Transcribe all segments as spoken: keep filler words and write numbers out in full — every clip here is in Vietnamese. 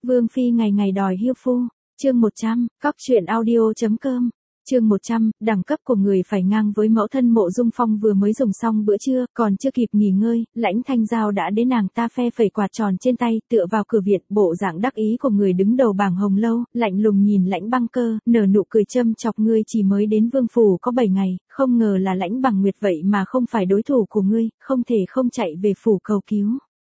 Vương phi ngày ngày đòi hiêu phu, chương một trăm, cóc truyện audio.com, chương một trăm, đẳng cấp của người phải ngang với mẫu thân. Mộ Dung Phong vừa mới dùng xong bữa trưa, còn chưa kịp nghỉ ngơi, Lãnh Thanh Giao đã đến, nàng ta phe phẩy quạt tròn trên tay, tựa vào cửa viện, bộ dạng đắc ý của người đứng đầu bảng hồng lâu, lạnh lùng nhìn Lãnh Băng Cơ, nở nụ cười châm chọc. Ngươi chỉ mới đến vương phủ có bảy ngày, không ngờ là Lãnh Bằng Nguyệt vậy mà không phải đối thủ của ngươi, không thể không chạy về phủ cầu cứu.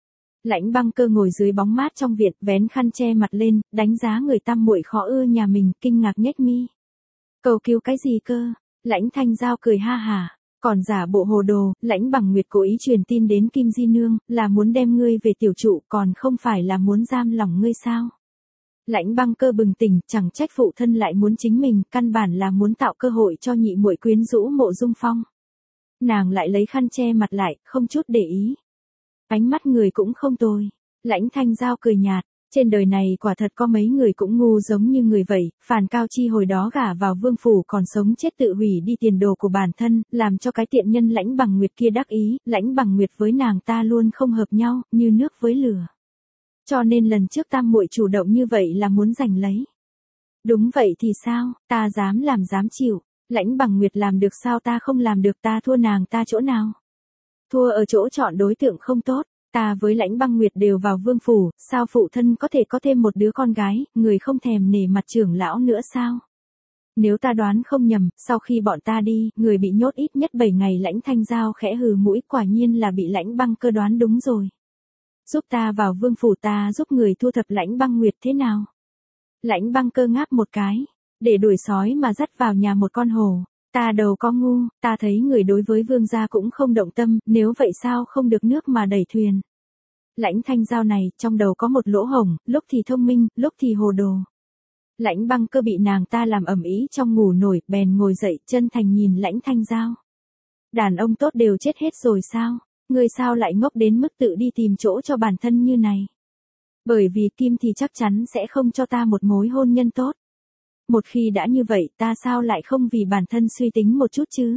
Lãnh Băng Cơ ngồi dưới bóng mát trong viện, vén khăn che mặt lên, đánh giá người tam muội khó ưa nhà mình, kinh ngạc nhếch mi. Cầu cứu cái gì cơ? Lãnh Thanh Giao cười ha hả, còn giả bộ hồ đồ. Lãnh Bằng Nguyệt cố ý truyền tin đến Kim Di Nương, là muốn đem ngươi về tiểu trụ, còn không phải là muốn giam lỏng ngươi sao? Lãnh Băng Cơ bừng tỉnh, chẳng trách phụ thân lại muốn chính mình, căn bản là muốn tạo cơ hội cho nhị muội quyến rũ Mộ Dung Phong. Nàng lại lấy khăn che mặt lại, không chút để ý. Ánh mắt người cũng không tồi. Lãnh Thanh Giao cười nhạt, trên đời này quả thật có mấy người cũng ngu giống như người vậy. Phàn Cao Chi hồi đó gả vào vương phủ còn sống chết tự hủy đi tiền đồ của bản thân, làm cho cái tiện nhân Lãnh Bằng Nguyệt kia đắc ý. Lãnh Bằng Nguyệt với nàng ta luôn không hợp nhau, như nước với lửa. Cho nên lần trước tam muội chủ động như vậy là muốn giành lấy. Đúng vậy thì sao, ta dám làm dám chịu. Lãnh Bằng Nguyệt làm được sao ta không làm được, ta thua nàng ta chỗ nào? Thua ở chỗ chọn đối tượng không tốt. Ta với Lãnh Băng Nguyệt đều vào vương phủ, sao phụ thân có thể có thêm một đứa con gái, người không thèm nể mặt trưởng lão nữa sao? Nếu ta đoán không nhầm, sau khi bọn ta đi, người bị nhốt ít nhất bảy ngày. Lãnh Thanh Giao khẽ hừ mũi, quả nhiên là bị Lãnh Băng Cơ đoán đúng rồi. Giúp ta vào vương phủ, ta giúp người thu thập Lãnh Băng Nguyệt thế nào? Lãnh Băng Cơ ngáp một cái, để đuổi sói mà dắt vào nhà một con hổ. Ta đầu có ngu, ta thấy người đối với vương gia cũng không động tâm, nếu vậy sao không được nước mà đẩy thuyền. Lãnh Thanh Giao này, trong đầu có một lỗ hổng, lúc thì thông minh, lúc thì hồ đồ. Lãnh Băng Cơ bị nàng ta làm ầm ĩ trong ngủ nổi, bèn ngồi dậy, chân thành nhìn Lãnh Thanh Giao. Đàn ông tốt đều chết hết rồi sao? Ngươi sao lại ngốc đến mức tự đi tìm chỗ cho bản thân như này? Bởi vì Kim thì chắc chắn sẽ không cho ta một mối hôn nhân tốt. Một khi đã như vậy, ta sao lại không vì bản thân suy tính một chút chứ?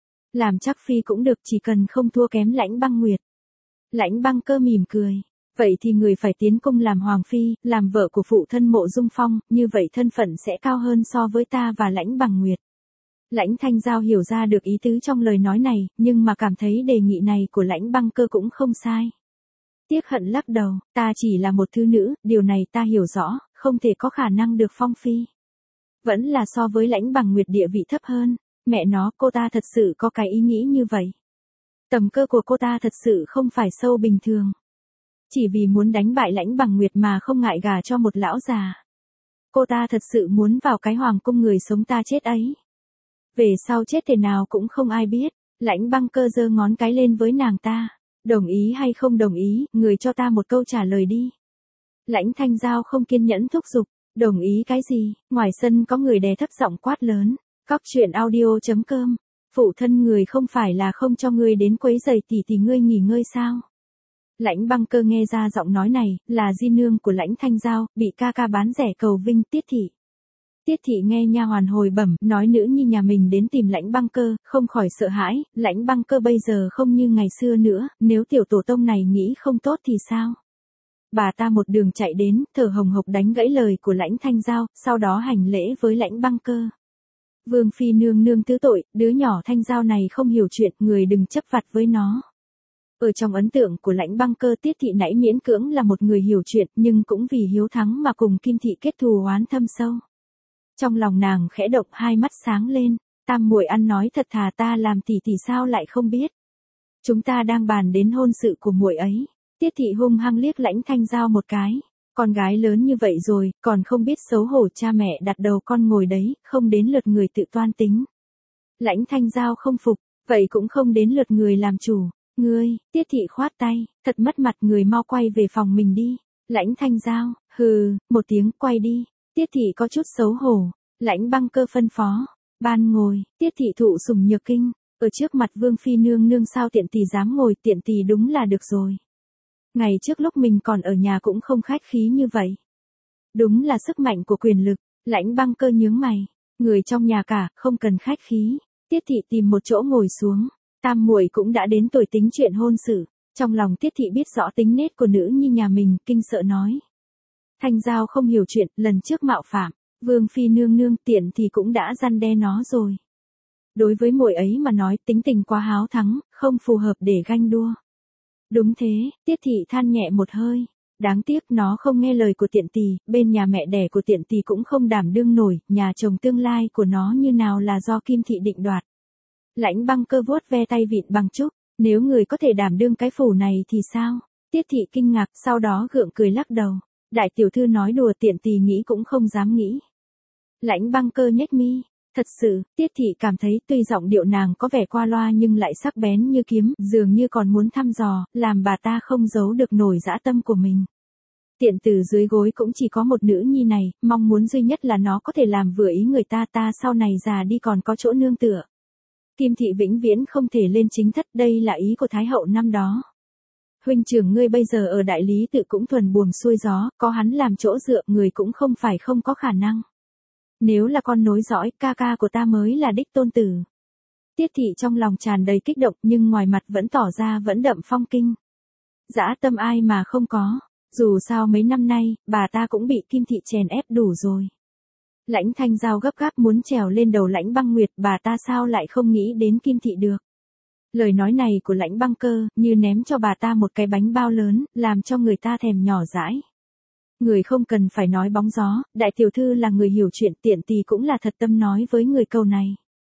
Làm chắc phi cũng được, chỉ cần không thua kém Lãnh Băng Nguyệt. Lãnh Băng Cơ mỉm cười. Vậy thì người phải tiến cung làm hoàng phi, làm vợ của phụ thân Mộ Dung Phong, như vậy thân phận sẽ cao hơn so với ta và Lãnh Bằng Nguyệt. Lãnh Thanh Giao hiểu ra được ý tứ trong lời nói này, nhưng mà cảm thấy đề nghị này của Lãnh Băng Cơ cũng không sai. Tiếc hận lắc đầu, ta chỉ là một thứ nữ, điều này ta hiểu rõ, không thể có khả năng được phong phi. Vẫn là so với Lãnh Bằng Nguyệt địa vị thấp hơn. Mẹ nó, cô ta thật sự có cái ý nghĩ như vậy. Tầm cơ của cô ta thật sự không phải sâu bình thường. Chỉ vì muốn đánh bại Lãnh Bằng Nguyệt mà không ngại gả cho một lão già. Cô ta thật sự muốn vào cái hoàng cung người sống ta chết ấy. Về sau chết thế nào cũng không ai biết. Lãnh Băng Cơ giơ ngón cái lên với nàng ta. Đồng ý hay không đồng ý, người cho ta một câu trả lời đi. Lãnh Thanh Giao không kiên nhẫn thúc giục. Đồng ý cái gì? Ngoài sân có người đè thấp giọng quát lớn. Cóc truyện audio.com. Phụ thân người không phải là không cho ngươi đến quấy rầy tỷ tỷ ngươi nghỉ ngơi sao? Lãnh Băng Cơ nghe ra giọng nói này, là di nương của Lãnh Thanh Giao, bị ca ca bán rẻ cầu vinh. Tiết thị. Tiết thị nghe nha hoàn hồi bẩm, nói nữ nhi nhà mình đến tìm Lãnh Băng Cơ, không khỏi sợ hãi. Lãnh Băng Cơ bây giờ không như ngày xưa nữa, nếu tiểu tổ tông này nghĩ không tốt thì sao? Bà ta một đường chạy đến, thở hồng hộc đánh gãy lời của Lãnh Thanh Giao, sau đó hành lễ với Lãnh Băng Cơ. Vương phi nương nương thứ tội, đứa nhỏ Thanh Giao này không hiểu chuyện, người đừng chấp vặt với nó. Ở trong ấn tượng của Lãnh Băng Cơ, Tiết thị nãy miễn cưỡng là một người hiểu chuyện, nhưng cũng vì hiếu thắng mà cùng Kim thị kết thù oán thâm sâu. Trong lòng nàng khẽ động, hai mắt sáng lên. Tam muội ăn nói thật thà, ta làm tỷ tỷ sao lại không biết? Chúng ta đang bàn đến hôn sự của muội ấy. Tiết thị hung hăng liếc Lãnh Thanh Giao một cái. Con gái lớn như vậy rồi, còn không biết xấu hổ, cha mẹ đặt đầu con ngồi đấy, không đến lượt người tự toan tính. Lãnh Thanh Giao không phục, vậy cũng không đến lượt người làm chủ. Ngươi, Tiết thị khoát tay, thật mất mặt, người mau quay về phòng mình đi. Lãnh Thanh Giao, hừ, một tiếng, quay đi. Tiết thị có chút xấu hổ. Lãnh Băng Cơ phân phó. Ban ngồi, Tiết thị thụ sủng nhược kinh. Ở trước mặt vương phi nương nương sao tiện tỳ dám ngồi, tiện tỳ đúng là được rồi. Ngày trước lúc mình còn ở nhà cũng không khách khí như vậy. Đúng là sức mạnh của quyền lực. Lãnh Băng Cơ nhướng mày. Người trong nhà cả, không cần khách khí. Tiết thị tìm một chỗ ngồi xuống. Tam muội cũng đã đến tuổi tính chuyện hôn sự. Trong lòng Tiết thị biết rõ tính nết của nữ như nhà mình, kinh sợ nói. Thanh Giao không hiểu chuyện, lần trước mạo phạm, Vương Phi nương nương tiện thì cũng đã răn đe nó rồi. Đối với muội ấy mà nói tính tình quá háo thắng, không phù hợp để ganh đua. Đúng thế, Tiết Thị than nhẹ một hơi. Đáng tiếc nó không nghe lời của tiện tỳ, bên nhà mẹ đẻ của tiện tỳ cũng không đảm đương nổi, nhà chồng tương lai của nó như nào là do Kim Thị định đoạt. Lãnh Băng Cơ vuốt ve tay vịn bằng trúc, nếu người có thể đảm đương cái phủ này thì sao? Tiết Thị kinh ngạc, sau đó gượng cười lắc đầu. Đại tiểu thư nói đùa, tiện tỳ nghĩ cũng không dám nghĩ. Lãnh Băng Cơ nhếch mi. Thật sự, Tiết Thị cảm thấy tuy giọng điệu nàng có vẻ qua loa nhưng lại sắc bén như kiếm, dường như còn muốn thăm dò, làm bà ta không giấu được nổi dã tâm của mình. Tiện từ dưới gối cũng chỉ có một nữ nhi này, mong muốn duy nhất là nó có thể làm vừa ý người ta, ta sau này già đi còn có chỗ nương tựa. Kim Thị vĩnh viễn không thể lên chính thất, đây là ý của Thái hậu năm đó. Huynh trưởng ngươi bây giờ ở đại lý tự cũng thuần buồm xuôi gió, có hắn làm chỗ dựa, người cũng không phải không có khả năng. Nếu là con nối dõi, ca ca của ta mới là đích tôn tử. Tiết Thị trong lòng tràn đầy kích động nhưng ngoài mặt vẫn tỏ ra vẫn đậm phong kinh. Dã tâm ai mà không có, dù sao mấy năm nay, bà ta cũng bị Kim Thị chèn ép đủ rồi. Lãnh Thanh Giao gấp gáp muốn trèo lên đầu Lãnh Băng Nguyệt, bà ta sao lại không nghĩ đến Kim Thị được. Lời nói này của Lãnh Băng Cơ, như ném cho bà ta một cái bánh bao lớn, làm cho người ta thèm nhỏ dãi. Người không cần phải nói bóng gió, đại tiểu thư là người hiểu chuyện, tiện tỳ cũng là thật tâm nói với người câu này.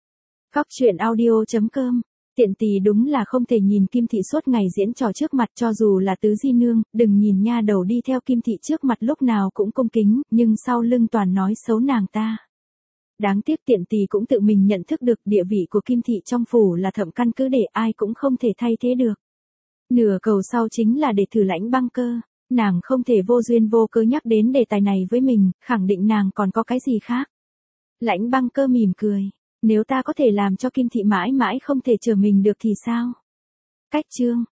Góc truyện audio chấm com, tiện tỳ đúng là không thể nhìn Kim Thị suốt ngày diễn trò trước mặt, cho dù là tứ di nương, đừng nhìn nha đầu đi theo Kim Thị trước mặt lúc nào cũng cung kính, nhưng sau lưng toàn nói xấu nàng ta. Đáng tiếc tiện tỳ cũng tự mình nhận thức được địa vị của Kim Thị trong phủ là thậm căn cứ để ai cũng không thể thay thế được. Nửa cầu sau chính là để thử Lãnh Băng Cơ. Nàng không thể vô duyên vô cớ nhắc đến đề tài này với mình, khẳng định nàng còn có cái gì khác. Lãnh Băng Cơ mỉm cười. Nếu ta có thể làm cho Kim Thị mãi mãi không thể chờ mình được thì sao? Cách chương.